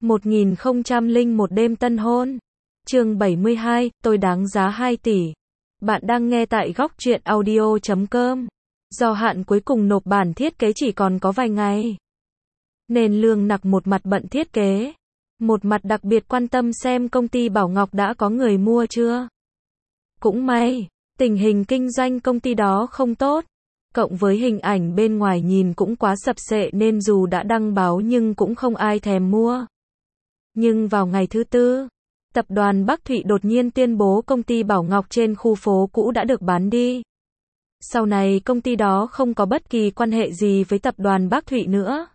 1001 đêm tân hôn. Chương 72, tôi đáng giá 2 tỷ. Bạn đang nghe tại góc truyện audio.com. Do hạn cuối cùng nộp bản thiết kế chỉ còn có vài ngày, nên Lương Nặc một mặt bận thiết kế, một mặt đặc biệt quan tâm xem công ty Bảo Ngọc đã có người mua chưa. Cũng may, tình hình kinh doanh công ty đó không tốt, cộng với hình ảnh bên ngoài nhìn cũng quá sập sệ nên dù đã đăng báo nhưng cũng không ai thèm mua. Nhưng vào ngày thứ tư, tập đoàn Bắc Thụy đột nhiên tuyên bố công ty Bảo Ngọc trên khu phố cũ đã được bán đi. Sau này công ty đó không có bất kỳ quan hệ gì với tập đoàn Bắc Thụy nữa.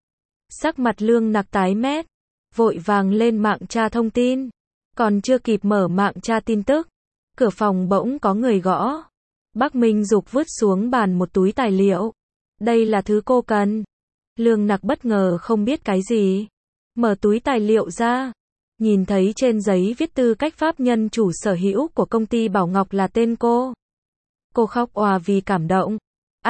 Sắc mặt Lương Nặc tái mét, vội vàng lên mạng tra thông tin. Còn chưa kịp mở mạng tra tin tức, cửa phòng bỗng có người gõ. Bác Minh Dục vứt xuống bàn một túi tài liệu. Đây là thứ cô cần. Lương Nặc bất ngờ không biết cái gì. Mở túi tài liệu ra, nhìn thấy trên giấy viết tư cách pháp nhân chủ sở hữu của công ty Bảo Ngọc là tên cô. Cô khóc òa vì cảm động.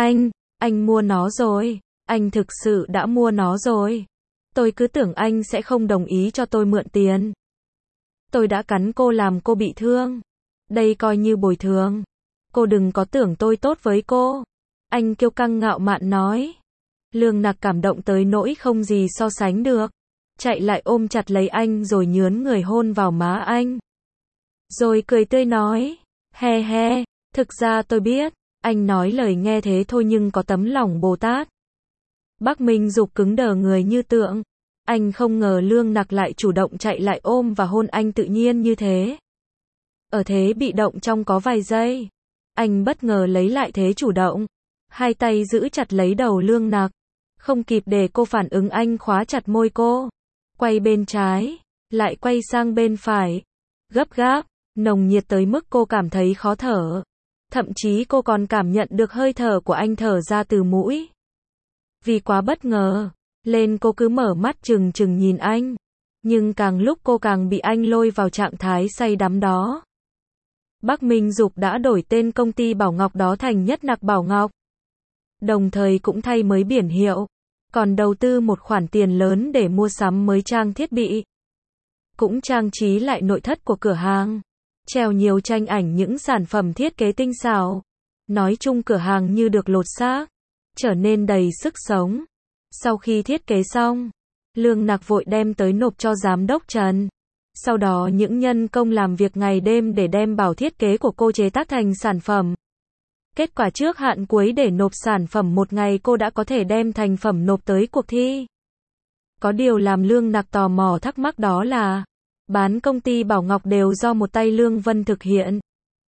Anh mua nó rồi. Anh thực sự đã mua nó rồi. Tôi cứ tưởng anh sẽ không đồng ý cho tôi mượn tiền. Tôi đã cắn cô làm cô bị thương. Đây coi như bồi thường. Cô đừng có tưởng tôi tốt với cô. Anh kiêu căng ngạo mạn nói. Lương Nặc cảm động tới nỗi không gì so sánh được. Chạy lại ôm chặt lấy anh rồi nhướn người hôn vào má anh. Rồi cười tươi nói. He he, thực ra tôi biết, anh nói lời nghe thế thôi nhưng có tấm lòng Bồ Tát. Bác Minh Dục cứng đờ người như tượng. Anh không ngờ Lương Nặc lại chủ động chạy lại ôm và hôn anh tự nhiên như thế. Ở thế bị động trong có vài giây, anh bất ngờ lấy lại thế chủ động. Hai tay giữ chặt lấy đầu Lương Nặc. Không kịp để cô phản ứng anh khóa chặt môi cô. Quay bên trái, lại quay sang bên phải. Gấp gáp, nồng nhiệt tới mức cô cảm thấy khó thở. Thậm chí cô còn cảm nhận được hơi thở của anh thở ra từ mũi. Vì quá bất ngờ, nên cô cứ mở mắt trừng trừng nhìn anh. Nhưng càng lúc cô càng bị anh lôi vào trạng thái say đắm đó. Bác Minh Dục đã đổi tên công ty Bảo Ngọc đó thành Nhất Nặc Bảo Ngọc. Đồng thời cũng thay mới biển hiệu. Còn đầu tư một khoản tiền lớn để mua sắm mới trang thiết bị. Cũng trang trí lại nội thất của cửa hàng. Treo nhiều tranh ảnh những sản phẩm thiết kế tinh xảo. Nói chung cửa hàng như được lột xác, trở nên đầy sức sống. Sau khi thiết kế xong, Lương Nặc vội đem tới nộp cho giám đốc Trần. Sau đó những nhân công làm việc ngày đêm để đem bảo thiết kế của cô chế tác thành sản phẩm. Kết quả trước hạn cuối để nộp sản phẩm một ngày cô đã có thể đem thành phẩm nộp tới cuộc thi. Có điều làm Lương Nặc tò mò thắc mắc đó là, bán công ty Bảo Ngọc đều do một tay Lương Vân thực hiện.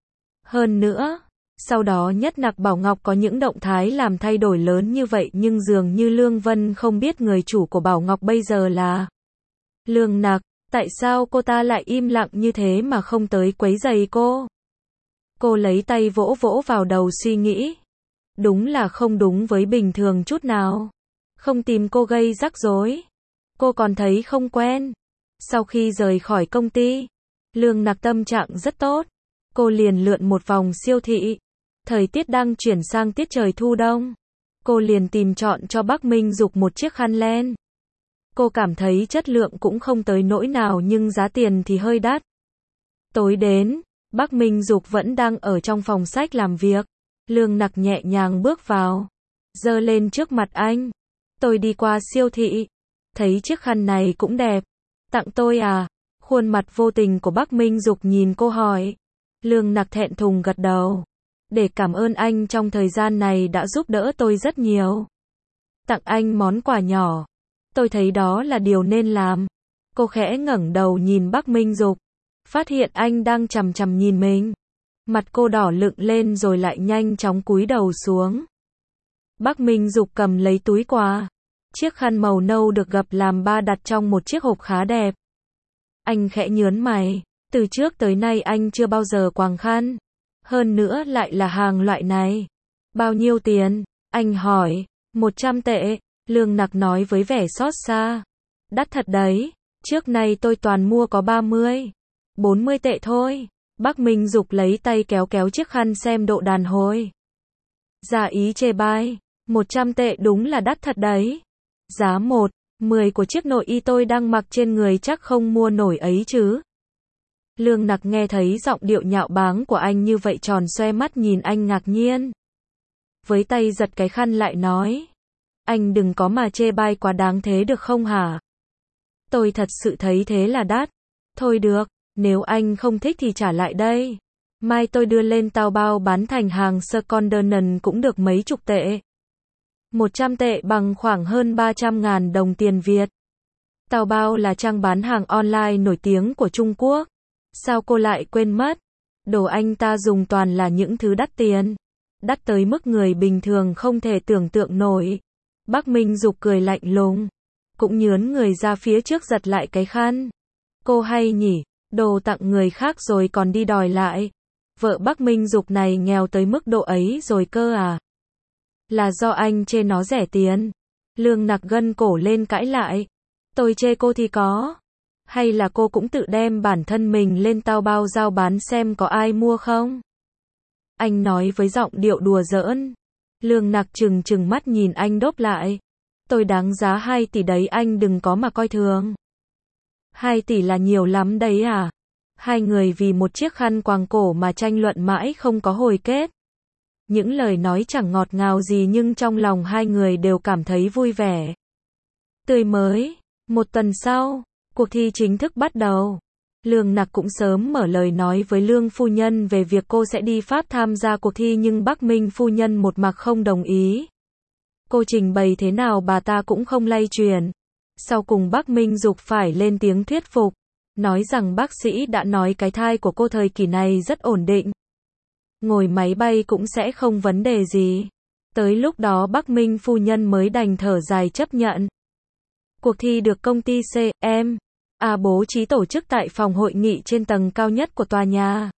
Hơn nữa, sau đó Nhất Nặc Bảo Ngọc có những động thái làm thay đổi lớn như vậy nhưng dường như Lương Vân không biết người chủ của Bảo Ngọc bây giờ là Lương Nặc. Tại sao cô ta lại im lặng như thế mà không tới quấy rầy cô? Cô lấy tay vỗ vỗ vào đầu suy nghĩ. Đúng là không đúng với bình thường chút nào. Không tìm cô gây rắc rối. Cô còn thấy không quen. Sau khi rời khỏi công ty, Lương Nặc tâm trạng rất tốt. Cô liền lượn một vòng siêu thị. Thời tiết đang chuyển sang tiết trời thu đông. Cô liền tìm chọn cho Bác Minh Dục một chiếc khăn len. Cô cảm thấy chất lượng cũng không tới nỗi nào nhưng giá tiền thì hơi đắt. Tối đến, Bác Minh Dục vẫn đang ở trong phòng sách làm việc. Lương Nặc nhẹ nhàng bước vào, giơ lên trước mặt anh. Tôi đi qua siêu thị, thấy chiếc khăn này cũng đẹp. Tặng tôi à? Khuôn mặt vô tình của Bác Minh Dục nhìn cô hỏi. Lương Nặc thẹn thùng gật đầu. Để cảm ơn anh trong thời gian này đã giúp đỡ tôi rất nhiều. Tặng anh món quà nhỏ. Tôi thấy đó là điều nên làm. Cô khẽ ngẩng đầu nhìn Bác Minh Dục. Phát hiện anh đang chằm chằm nhìn mình. Mặt cô đỏ lựng lên rồi lại nhanh chóng cúi đầu xuống. Bác Minh Dục cầm lấy túi quà. Chiếc khăn màu nâu được gập làm ba đặt trong một chiếc hộp khá đẹp. Anh khẽ nhớn mày. Từ trước tới nay anh chưa bao giờ quàng khăn. Hơn nữa lại là hàng loại này. Bao nhiêu tiền? Anh hỏi. 100 tệ. Lương Nặc nói với vẻ xót xa. Đắt thật đấy. Trước nay tôi toàn mua có 30, 40 tệ thôi. Bác Minh Dục lấy tay kéo kéo chiếc khăn xem độ đàn hồi. Giả ý chê bai. 100 tệ đúng là đắt thật đấy. Giá 1, 10 của chiếc nội y tôi đang mặc trên người chắc không mua nổi ấy chứ. Lương Nặc nghe thấy giọng điệu nhạo báng của anh như vậy tròn xoe mắt nhìn anh ngạc nhiên. Với tay giật cái khăn lại nói. Anh đừng có mà chê bai quá đáng thế được không hả? Tôi thật sự thấy thế là đắt. Thôi được, nếu anh không thích thì trả lại đây. Mai tôi đưa lên Taobao bán thành hàng second-hand cũng được mấy chục tệ. 100 tệ bằng khoảng hơn 300.000 đồng tiền Việt. Taobao là trang bán hàng online nổi tiếng của Trung Quốc. Sao cô lại quên mất? Đồ anh ta dùng toàn là những thứ đắt tiền. Đắt tới mức người bình thường không thể tưởng tượng nổi. Bác Minh Dục cười lạnh lùng. Cũng nhớn người ra phía trước giật lại cái khăn. Cô hay nhỉ, đồ tặng người khác rồi còn đi đòi lại. Vợ bác Minh Dục này nghèo tới mức độ ấy rồi cơ à? Là do anh chê nó rẻ tiền. Lương Nặc gân cổ lên cãi lại. Tôi chê cô thì có. Hay là cô cũng tự đem bản thân mình lên Taobao giao bán xem có ai mua không? Anh nói với giọng điệu đùa giỡn. Lương Nặc trừng trừng mắt nhìn anh đốp lại. Tôi đáng giá 2 tỷ đấy, anh đừng có mà coi thường. 2 tỷ là nhiều lắm đấy à? Hai người vì một chiếc khăn quàng cổ mà tranh luận mãi không có hồi kết. Những lời nói chẳng ngọt ngào gì nhưng trong lòng hai người đều cảm thấy vui vẻ. Tươi mới. Một tuần sau, cuộc thi chính thức bắt đầu. Lương Nặc cũng sớm mở lời nói với Lương phu nhân về việc cô sẽ đi Pháp tham gia cuộc thi nhưng Bắc Minh phu nhân một mực không đồng ý. Cô trình bày thế nào bà ta cũng không lay chuyển. Sau cùng Bắc Minh Dục phải lên tiếng thuyết phục, nói rằng bác sĩ đã nói cái thai của cô thời kỳ này rất ổn định. Ngồi máy bay cũng sẽ không vấn đề gì. Tới lúc đó Bắc Minh phu nhân mới đành thở dài chấp nhận. Cuộc thi được công ty CM.A bố trí tổ chức tại phòng hội nghị trên tầng cao nhất của tòa nhà.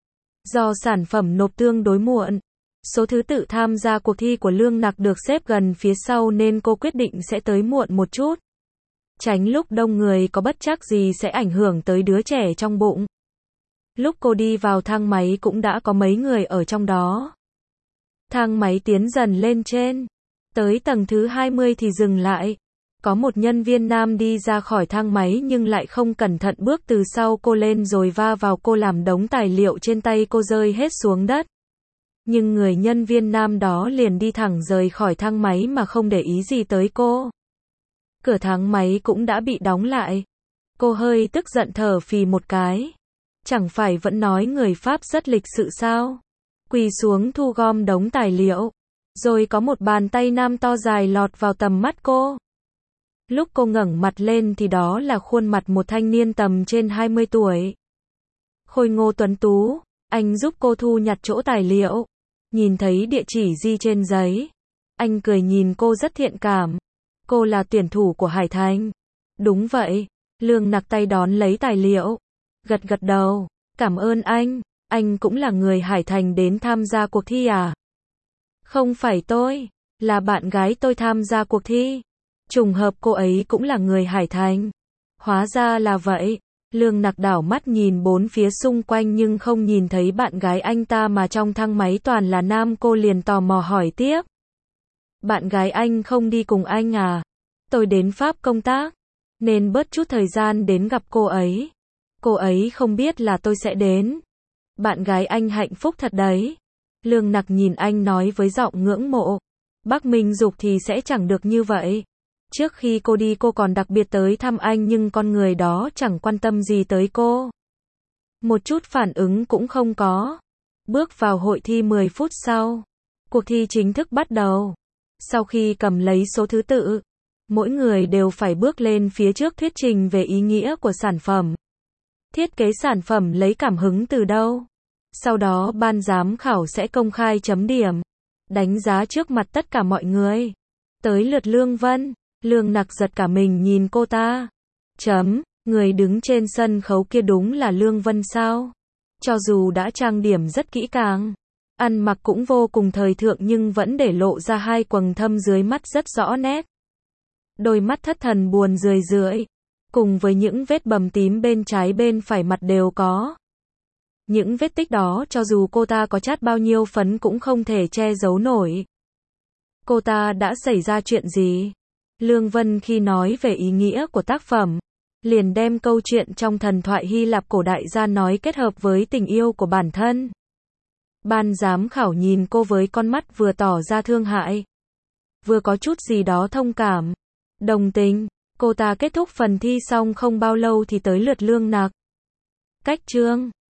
Do sản phẩm nộp tương đối muộn, số thứ tự tham gia cuộc thi của Lương Nặc được xếp gần phía sau nên cô quyết định sẽ tới muộn một chút. Tránh lúc đông người có bất trắc gì sẽ ảnh hưởng tới đứa trẻ trong bụng. Lúc cô đi vào thang máy cũng đã có mấy người ở trong đó. Thang máy tiến dần lên trên. Tới tầng thứ 20 thì dừng lại. Có một nhân viên nam đi ra khỏi thang máy nhưng lại không cẩn thận bước từ sau cô lên rồi va vào cô làm đống tài liệu trên tay cô rơi hết xuống đất. Nhưng người nhân viên nam đó liền đi thẳng rời khỏi thang máy mà không để ý gì tới cô. Cửa thang máy cũng đã bị đóng lại. Cô hơi tức giận thở phì một cái. Chẳng phải vẫn nói người Pháp rất lịch sự sao? Quỳ xuống thu gom đống tài liệu. Rồi có một bàn tay nam to dài lọt vào tầm mắt cô. Lúc cô ngẩng mặt lên thì đó là khuôn mặt một thanh niên tầm trên 20 tuổi. Khôi ngô tuấn tú, anh giúp cô thu nhặt chỗ tài liệu. Nhìn thấy địa chỉ ghi trên giấy. Anh cười nhìn cô rất thiện cảm. Cô là tuyển thủ của Hải Thành. Đúng vậy. Lương Nặc tay đón lấy tài liệu. Gật gật đầu. Cảm ơn anh cũng là người Hải Thành đến tham gia cuộc thi à? Không phải tôi, là bạn gái tôi tham gia cuộc thi. Trùng hợp cô ấy cũng là người Hải Thành. Hóa ra là vậy. Lương Nặc đảo mắt nhìn bốn phía xung quanh nhưng không nhìn thấy bạn gái anh ta mà trong thang máy toàn là nam, cô liền tò mò hỏi tiếp. Bạn gái anh không đi cùng anh à? Tôi đến Pháp công tác, nên bớt chút thời gian đến gặp cô ấy. Cô ấy không biết là tôi sẽ đến. Bạn gái anh hạnh phúc thật đấy. Lương Nặc nhìn anh nói với giọng ngưỡng mộ. Bác Minh Dục thì sẽ chẳng được như vậy. Trước khi cô đi cô còn đặc biệt tới thăm anh nhưng con người đó chẳng quan tâm gì tới cô. Một chút phản ứng cũng không có. Bước vào hội thi 10 phút sau. Cuộc thi chính thức bắt đầu. Sau khi cầm lấy số thứ tự, mỗi người đều phải bước lên phía trước thuyết trình về ý nghĩa của sản phẩm. Thiết kế sản phẩm lấy cảm hứng từ đâu? Sau đó ban giám khảo sẽ công khai chấm điểm, đánh giá trước mặt tất cả mọi người. Tới lượt Lương Vân, Lương Nặc giật cả mình nhìn cô ta. Người đứng trên sân khấu kia đúng là Lương Vân sao? Cho dù đã trang điểm rất kỹ càng, ăn mặc cũng vô cùng thời thượng nhưng vẫn để lộ ra hai quầng thâm dưới mắt rất rõ nét. Đôi mắt thất thần buồn rười rượi, cùng với những vết bầm tím bên trái bên phải mặt đều có. Những vết tích đó cho dù cô ta có chát bao nhiêu phấn cũng không thể che giấu nổi. Cô ta đã xảy ra chuyện gì? Lương Vân khi nói về ý nghĩa của tác phẩm, liền đem câu chuyện trong thần thoại Hy Lạp cổ đại ra nói kết hợp với tình yêu của bản thân. Ban giám khảo nhìn cô với con mắt vừa tỏ ra thương hại, vừa có chút gì đó thông cảm, đồng tình. Cô ta kết thúc phần thi xong không bao lâu thì tới lượt Lương Nặc. Cách chương